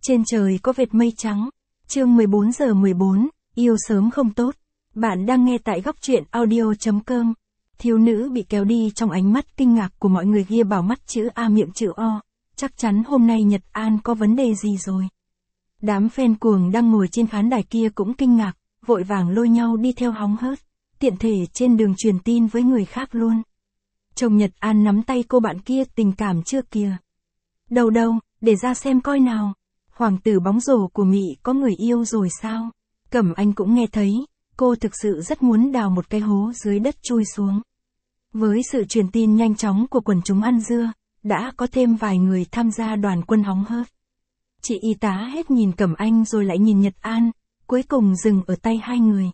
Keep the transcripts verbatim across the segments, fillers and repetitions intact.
Trên trời có vệt mây trắng. Chương mười bốn giờ mười bốn, yêu sớm không tốt. Bạn đang nghe tại góc truyện audio chấm com. Thiếu nữ bị kéo đi trong ánh mắt kinh ngạc của mọi người ghi bảo mắt chữ A miệng chữ O. Chắc chắn hôm nay Nhật An có vấn đề gì rồi. Đám fan cuồng đang ngồi trên khán đài kia cũng kinh ngạc, vội vàng lôi nhau đi theo hóng hớt, tiện thể trên đường truyền tin với người khác luôn. Chồng Nhật An nắm tay cô bạn kia tình cảm chưa kìa. Đâu đâu, để ra xem coi nào. Hoàng tử bóng rổ của Mỹ có người yêu rồi sao? Cẩm Anh cũng nghe thấy, cô thực sự rất muốn đào một cái hố dưới đất chui xuống. Với sự truyền tin nhanh chóng của quần chúng ăn dưa, đã có thêm vài người tham gia đoàn quân hóng hớt. Chị y tá hết nhìn Cẩm Anh rồi lại nhìn Nhật An, cuối cùng dừng ở tay hai người.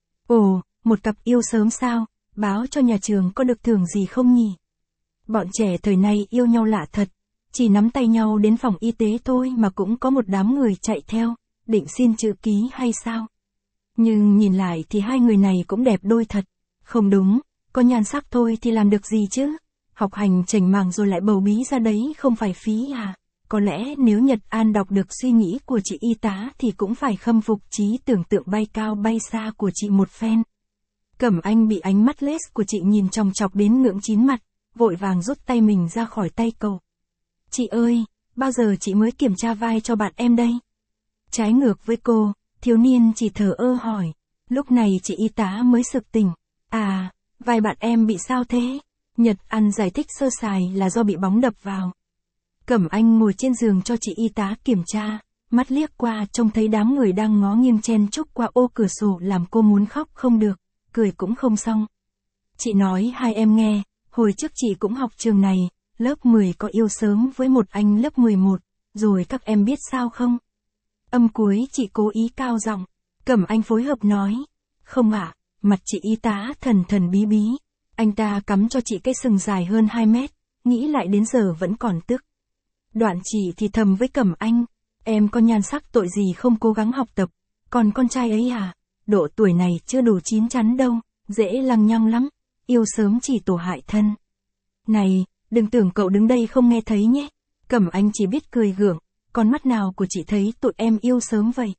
Ồ, một cặp yêu sớm sao, báo cho nhà trường có được thưởng gì không nhỉ? Bọn trẻ thời nay yêu nhau lạ thật, chỉ nắm tay nhau đến phòng y tế thôi mà cũng có một đám người chạy theo, định xin chữ ký hay sao? Nhưng nhìn lại thì hai người này cũng đẹp đôi thật. Không đúng, có nhan sắc thôi thì làm được gì chứ? Học hành chảnh mảng rồi lại bầu bí ra đấy không phải phí à? Có lẽ nếu Nhật An đọc được suy nghĩ của chị y tá thì cũng phải khâm phục trí tưởng tượng bay cao bay xa của chị một phen. Cẩm Anh bị ánh mắt lết của chị nhìn chòng chọc đến ngưỡng chín mặt, vội vàng rút tay mình ra khỏi tay cậu. Chị ơi, bao giờ chị mới kiểm tra vai cho bạn em đây? Trái ngược với cô, thiếu niên chỉ thờ ơ hỏi. Lúc này chị y tá mới sực tỉnh. À, vai bạn em bị sao thế? Nhật An giải thích sơ sài là do bị bóng đập vào. Cẩm Anh ngồi trên giường cho chị y tá kiểm tra, mắt liếc qua trông thấy đám người đang ngó nghiêng chen chúc qua ô cửa sổ làm cô muốn khóc không được, cười cũng không xong. Chị nói hai em nghe, hồi trước chị cũng học trường này, lớp mười có yêu sớm với một anh lớp mười một, rồi các em biết sao không? Âm cuối chị cố ý cao giọng, Cẩm Anh phối hợp nói. Không ạ, mặt chị y tá thần thần bí bí. Anh ta cắm cho chị cái sừng dài hơn hai mét, nghĩ lại đến giờ vẫn còn tức. Đoạn chị thì thầm với Cẩm Anh, em có nhan sắc tội gì không cố gắng học tập, còn con trai ấy à, độ tuổi này chưa đủ chín chắn đâu, dễ lăng nhăng lắm, yêu sớm chỉ tổ hại thân. Này, đừng tưởng cậu đứng đây không nghe thấy nhé, Cẩm Anh chỉ biết cười gượng, con mắt nào của chị thấy tụi em yêu sớm vậy?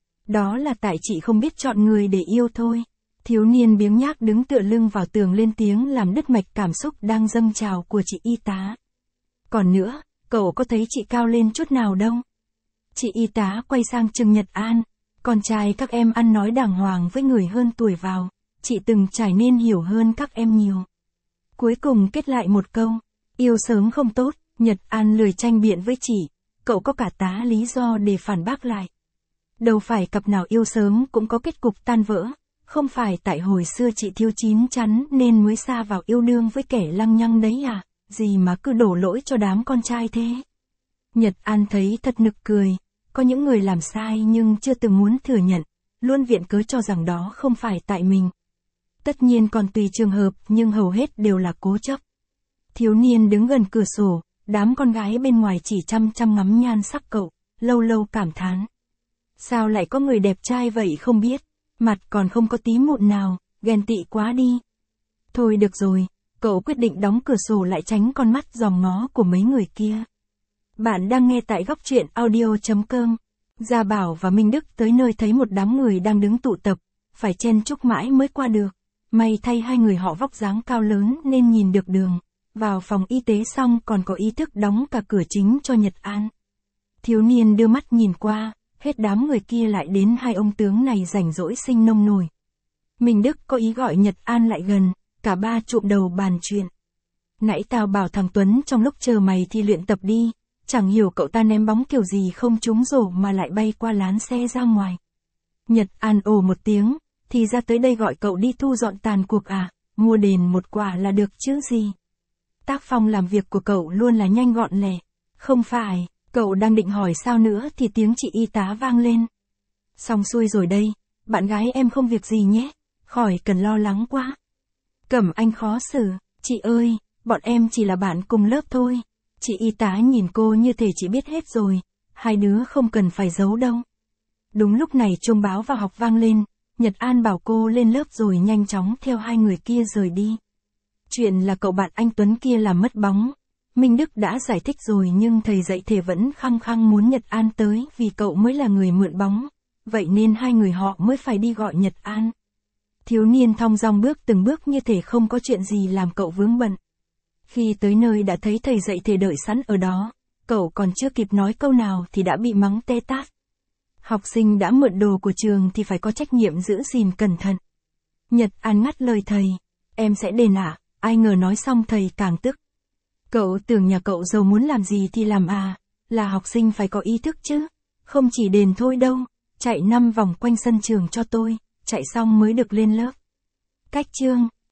Đó là tại chị không biết chọn người để yêu thôi. Thiếu niên biếng nhác đứng tựa lưng vào tường lên tiếng làm đứt mạch cảm xúc đang dâng trào của chị y tá. Còn nữa, cậu có thấy chị cao lên chút nào đâu? Chị y tá quay sang chừng Nhật An, con trai các em ăn nói đàng hoàng với người hơn tuổi vào, chị từng trải nên hiểu hơn các em nhiều. Cuối cùng kết lại một câu, yêu sớm không tốt, Nhật An lười tranh biện với chị, cậu có cả tá lý do để phản bác lại. Đâu phải cặp nào yêu sớm cũng có kết cục tan vỡ, không phải tại hồi xưa chị thiếu chín chắn nên mới sa vào yêu đương với kẻ lăng nhăng đấy à, gì mà cứ đổ lỗi cho đám con trai thế. Nhật An thấy thật nực cười, có những người làm sai nhưng chưa từng muốn thừa nhận, luôn viện cớ cho rằng đó không phải tại mình. Tất nhiên còn tùy trường hợp nhưng hầu hết đều là cố chấp. Thiếu niên đứng gần cửa sổ, đám con gái bên ngoài chỉ chăm chăm ngắm nhan sắc cậu, lâu lâu cảm thán. Sao lại có người đẹp trai vậy không biết, mặt còn không có tí mụn nào, ghen tị quá đi. Thôi được rồi, cậu quyết định đóng cửa sổ lại tránh con mắt dòm ngó của mấy người kia. Bạn đang nghe tại góc truyện audio chấm com. Gia Bảo và Minh Đức tới nơi thấy một đám người đang đứng tụ tập, phải chen chúc mãi mới qua được. May thay hai người họ vóc dáng cao lớn nên nhìn được đường. Vào phòng y tế xong còn có ý thức đóng cả cửa chính cho Nhật An. Thiếu niên đưa mắt nhìn qua, hết đám người kia lại đến hai ông tướng này rảnh rỗi sinh nông nổi. Minh Đức có ý gọi Nhật An lại gần, cả ba chụm đầu bàn chuyện. Nãy tao bảo thằng Tuấn trong lúc chờ mày thì luyện tập đi, chẳng hiểu cậu ta ném bóng kiểu gì không trúng rổ mà lại bay qua lán xe ra ngoài. Nhật An ồ một tiếng, thì ra tới đây gọi cậu đi thu dọn tàn cuộc à, mua đền một quả là được chứ gì. Tác phong làm việc của cậu luôn là nhanh gọn lẹ. Không phải, cậu đang định hỏi sao nữa thì tiếng chị y tá vang lên. Xong xuôi rồi đây, bạn gái em không việc gì nhé, khỏi cần lo lắng quá. Cẩm Anh khó xử, chị ơi, bọn em chỉ là bạn cùng lớp thôi. Chị y tá nhìn cô như thể chị biết hết rồi, hai đứa không cần phải giấu đâu. Đúng lúc này chuông báo vào học vang lên, Nhật An bảo cô lên lớp rồi nhanh chóng theo hai người kia rời đi. Chuyện là cậu bạn anh Tuấn kia làm mất bóng. Minh Đức đã giải thích rồi nhưng thầy dạy thể vẫn khăng khăng muốn Nhật An tới vì cậu mới là người mượn bóng. Vậy nên hai người họ mới phải đi gọi Nhật An. Thiếu niên thong dong bước từng bước như thể không có chuyện gì làm cậu vướng bận. Khi tới nơi đã thấy thầy dạy thể đợi sẵn ở đó, cậu còn chưa kịp nói câu nào thì đã bị mắng tê tát. Học sinh đã mượn đồ của trường thì phải có trách nhiệm giữ gìn cẩn thận. Nhật An ngắt lời thầy, em sẽ đền ạ, à? Ai ngờ nói xong thầy càng tức. Cậu tưởng nhà cậu giàu muốn làm gì thì làm à, là học sinh phải có ý thức chứ, không chỉ đền thôi đâu, chạy năm vòng quanh sân trường cho tôi, chạy xong mới được lên lớp. Cách chương